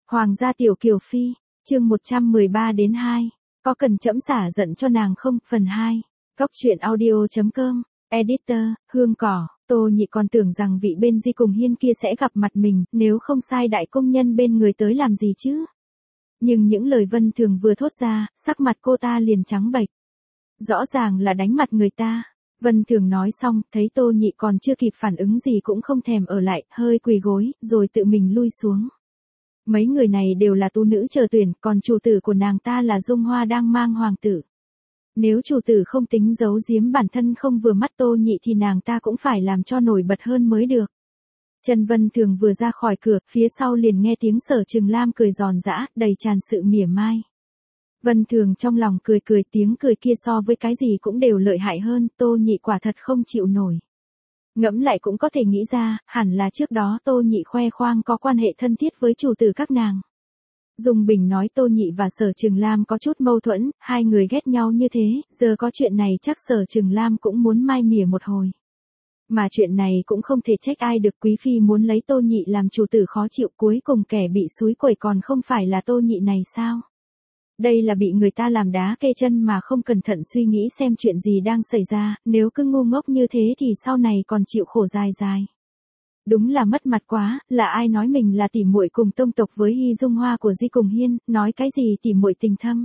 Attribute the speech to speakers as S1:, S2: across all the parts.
S1: Hoàng gia tiểu kiều phi, chương 113 đến 2. Có cần trẫm xả giận cho nàng không? Phần 2. Góc truyện audio.com. Editor, Hương Cỏ. Tô Nhị còn tưởng rằng vị bên Di cùng Hiên kia sẽ gặp mặt mình, nếu không sai đại công nhân bên người tới làm gì chứ. Nhưng những lời Vân Thường vừa thốt ra, sắc mặt cô ta liền trắng bệch. Rõ ràng là đánh mặt người ta. Vân Thường nói xong, thấy Tô Nhị còn chưa kịp phản ứng gì cũng không thèm ở lại, hơi quỳ gối, rồi tự mình lui xuống. Mấy người này đều là tú nữ chờ tuyển, còn chủ tử của nàng ta là Dung Hoa đang mang hoàng tử. Nếu chủ tử không tính giấu giếm bản thân không vừa mắt Tô Nhị thì nàng ta cũng phải làm cho nổi bật hơn mới được. Trần Vân Thường vừa ra khỏi cửa, phía sau liền nghe tiếng Sở Trừng Lam cười giòn giã, đầy tràn sự mỉa mai. Vân Thường trong lòng cười cười, tiếng cười kia so với cái gì cũng đều lợi hại hơn, Tô Nhị quả thật không chịu nổi. Ngẫm lại cũng có thể nghĩ ra, hẳn là trước đó Tô Nhị khoe khoang có quan hệ thân thiết với chủ tử các nàng. Dung Bình nói Tô Nhị và Sở Trừng Lam có chút mâu thuẫn, hai người ghét nhau như thế, giờ có chuyện này chắc Sở Trừng Lam cũng muốn mai mỉa một hồi. Mà chuyện này cũng không thể trách ai được, quý phi muốn lấy Tô Nhị làm chủ tử khó chịu, cuối cùng kẻ bị xúi quẩy còn không phải là Tô Nhị này sao? Đây là bị người ta làm đá kê chân mà không cẩn thận suy nghĩ xem chuyện gì đang xảy ra, nếu cứ ngu ngốc như thế thì sau này còn chịu khổ dài dài. Đúng là mất mặt quá, là ai nói mình là tỉ muội cùng tông tộc với Hy Dung Hoa của Di cùng Hiên, nói cái gì tỉ muội tình thâm.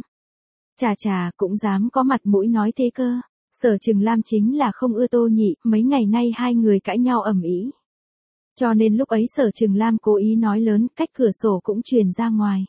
S1: Chà, cũng dám có mặt mũi nói thế cơ. Sở Trừng Lam chính là không ưa Tô Nhị, mấy ngày nay hai người cãi nhau ầm ĩ. Cho nên lúc ấy Sở Trừng Lam cố ý nói lớn, cách cửa sổ cũng truyền ra ngoài.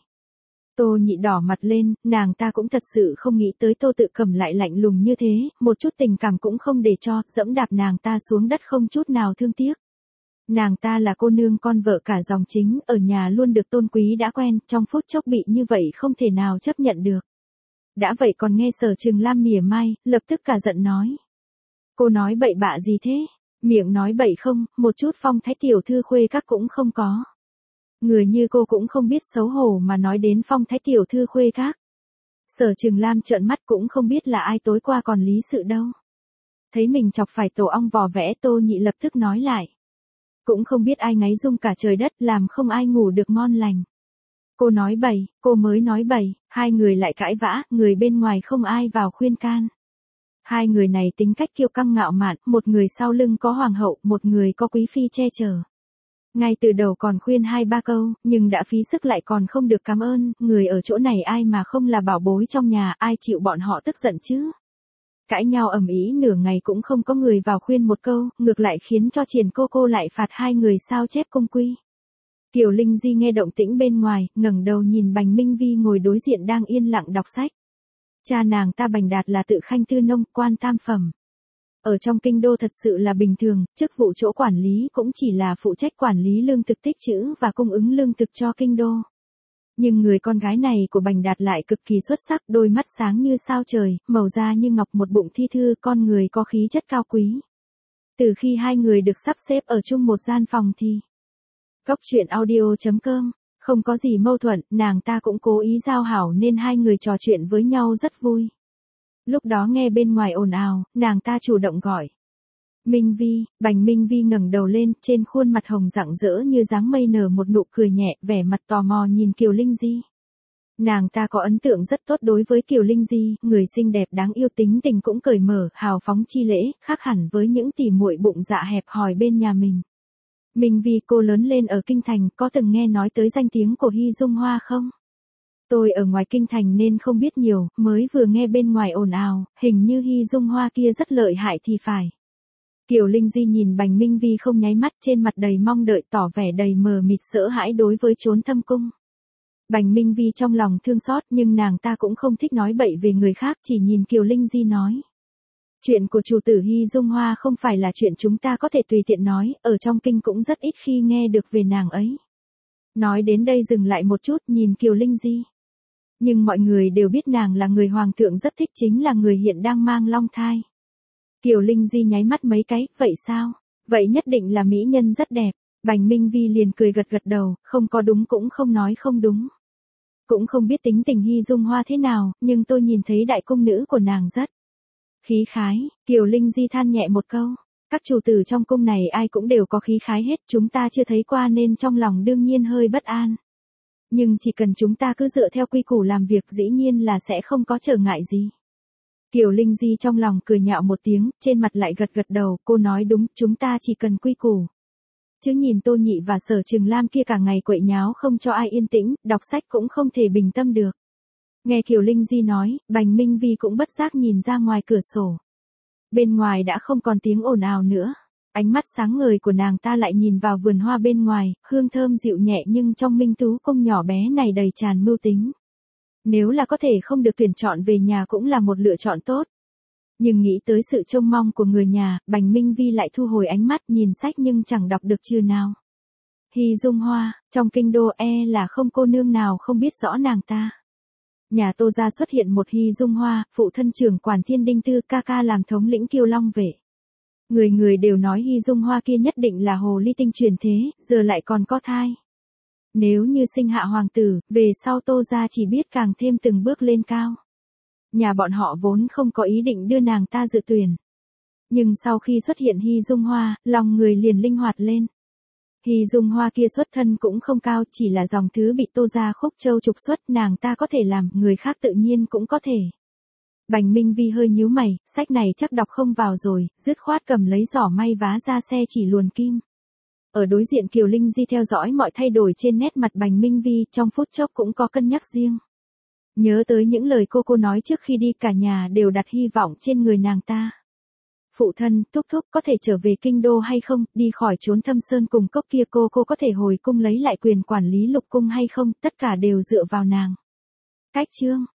S1: Tô Nhị đỏ mặt lên, nàng ta cũng thật sự không nghĩ tới Tô Tự Cẩm lại lạnh lùng như thế, một chút tình cảm cũng không để cho, dẫm đạp nàng ta xuống đất không chút nào thương tiếc. Nàng ta là cô nương con vợ cả dòng chính, ở nhà luôn được tôn quý đã quen, trong phút chốc bị như vậy không thể nào chấp nhận được. Đã vậy còn nghe Sở Trừng Lam mỉa mai, lập tức cả giận nói. Cô nói bậy bạ gì thế? Miệng nói bậy không, một chút phong thái tiểu thư khuê các cũng không có. Người như cô cũng không biết xấu hổ mà nói đến phong thái tiểu thư khuê các. Sở Trừng Lam trợn mắt cũng không biết là ai tối qua còn lý sự đâu. Thấy mình chọc phải tổ ong vò vẽ, Tô Nhị lập tức nói lại. Cũng không biết ai ngáy rung cả trời đất, làm không ai ngủ được ngon lành. Cô nói bậy, cô mới nói bậy, hai người lại cãi vã, người bên ngoài không ai vào khuyên can. Hai người này tính cách kiêu căng ngạo mạn, một người sau lưng có hoàng hậu, một người có quý phi che chở. Ngay từ đầu còn khuyên 2-3 câu, nhưng đã phí sức lại còn không được cảm ơn, người ở chỗ này ai mà không là bảo bối trong nhà, ai chịu bọn họ tức giận chứ. Cãi nhau ầm ĩ nửa ngày cũng không có người vào khuyên một câu, ngược lại khiến cho Triển cô lại phạt hai người sao chép công quy. Kiều Linh Di nghe động tĩnh bên ngoài, ngẩng đầu nhìn Bành Minh Vi ngồi đối diện đang yên lặng đọc sách. Cha nàng ta Bành Đạt là tự khanh tư nông, quan tam phẩm. Ở trong kinh đô thật sự là bình thường, chức vụ chỗ quản lý cũng chỉ là phụ trách quản lý lương thực tích trữ và cung ứng lương thực cho kinh đô. Nhưng người con gái này của Bành Đạt lại cực kỳ xuất sắc, đôi mắt sáng như sao trời, màu da như ngọc, một bụng thi thư, con người có khí chất cao quý. Từ khi hai người được sắp xếp ở chung một gian phòng thì Góc truyện audio.com, không có gì mâu thuẫn, nàng ta cũng cố ý giao hảo nên hai người trò chuyện với nhau rất vui. Lúc đó nghe bên ngoài ồn ào, nàng ta chủ động gọi. Minh Vi, Bành Minh Vi ngẩng đầu lên, trên khuôn mặt hồng rạng rỡ như dáng mây nở một nụ cười nhẹ, vẻ mặt tò mò nhìn Kiều Linh Di. Nàng ta có ấn tượng rất tốt đối với Kiều Linh Di, người xinh đẹp đáng yêu, tính tình cũng cởi mở, hào phóng chi lễ, khác hẳn với những tỉ muội bụng dạ hẹp hòi bên nhà mình. Minh Vi, cô lớn lên ở kinh thành, có từng nghe nói tới danh tiếng của Hy Dung Hoa không? Tôi ở ngoài kinh thành nên không biết nhiều, mới vừa nghe bên ngoài ồn ào, hình như Hy Dung Hoa kia rất lợi hại thì phải. Kiều Linh Di nhìn Bành Minh Vi không nháy mắt, trên mặt đầy mong đợi, tỏ vẻ đầy mờ mịt sợ hãi đối với chốn thâm cung. Bành Minh Vi trong lòng thương xót nhưng nàng ta cũng không thích nói bậy về người khác, chỉ nhìn Kiều Linh Di nói. Chuyện của chủ tử Hy Dung Hoa không phải là chuyện chúng ta có thể tùy tiện nói, ở trong kinh cũng rất ít khi nghe được về nàng ấy. Nói đến đây dừng lại một chút, nhìn Kiều Linh Di. Nhưng mọi người đều biết nàng là người hoàng thượng rất thích, chính là người hiện đang mang long thai. Kiều Linh Di nháy mắt mấy cái, vậy sao? Vậy nhất định là mỹ nhân rất đẹp. Bành Minh Vi liền cười gật đầu, không có đúng cũng không nói không đúng. Cũng không biết tính tình Hy Dung Hoa thế nào, nhưng tôi nhìn thấy đại cung nữ của nàng rất khí khái. Kiều Linh Di than nhẹ một câu. Các chủ tử trong cung này ai cũng đều có khí khái hết, chúng ta chưa thấy qua nên trong lòng đương nhiên hơi bất an. Nhưng chỉ cần chúng ta cứ dựa theo quy củ làm việc dĩ nhiên là sẽ không có trở ngại gì. Kiều Linh Di trong lòng cười nhạo một tiếng, trên mặt lại gật gật đầu, cô nói đúng, chúng ta chỉ cần quy củ. Chứ nhìn Tô Nhị và Sở Trường Lam kia cả ngày quậy nháo không cho ai yên tĩnh, đọc sách cũng không thể bình tâm được. Nghe Kiều Linh Di nói, Bành Minh Vi cũng bất giác nhìn ra ngoài cửa sổ. Bên ngoài đã không còn tiếng ồn ào nữa. Ánh mắt sáng ngời của nàng ta lại nhìn vào vườn hoa bên ngoài, hương thơm dịu nhẹ nhưng trong Minh Tú cung nhỏ bé này đầy tràn mưu tính. Nếu là có thể không được tuyển chọn về nhà cũng là một lựa chọn tốt. Nhưng nghĩ tới sự trông mong của người nhà, Bành Minh Vi lại thu hồi ánh mắt nhìn sách nhưng chẳng đọc được chữ nào. Hy Dung Hoa, trong kinh đô là không cô nương nào không biết rõ nàng ta. Nhà Tô gia xuất hiện một Hy Dung Hoa, phụ thân trưởng quản Thiên Đinh Tư, ca ca làm thống lĩnh Kiêu Long vệ. Người người đều nói Hy Dung Hoa kia nhất định là hồ ly tinh truyền thế, giờ lại còn có thai. Nếu như sinh hạ hoàng tử, về sau Tô gia chỉ biết càng thêm từng bước lên cao. Nhà bọn họ vốn không có ý định đưa nàng ta dự tuyển. Nhưng sau khi xuất hiện Hy Dung Hoa, lòng người liền linh hoạt lên. Hy Dung Hoa kia xuất thân cũng không cao, chỉ là dòng thứ bị Tô gia Khúc Châu trục xuất, nàng ta có thể làm, người khác tự nhiên cũng có thể. Bành Minh Vi hơi nhíu mày, sách này chắc đọc không vào rồi, dứt khoát cầm lấy giỏ may vá ra xe chỉ luồn kim. Ở đối diện Kiều Linh Di theo dõi mọi thay đổi trên nét mặt Bành Minh Vi, trong phút chốc cũng có cân nhắc riêng. Nhớ tới những lời cô nói trước khi đi, cả nhà đều đặt hy vọng trên người nàng ta. Phụ thân, thúc thúc có thể trở về kinh đô hay không, đi khỏi chốn Thâm Sơn cùng cốc kia, cô có thể hồi cung lấy lại quyền quản lý lục cung hay không, tất cả đều dựa vào nàng. Cách chương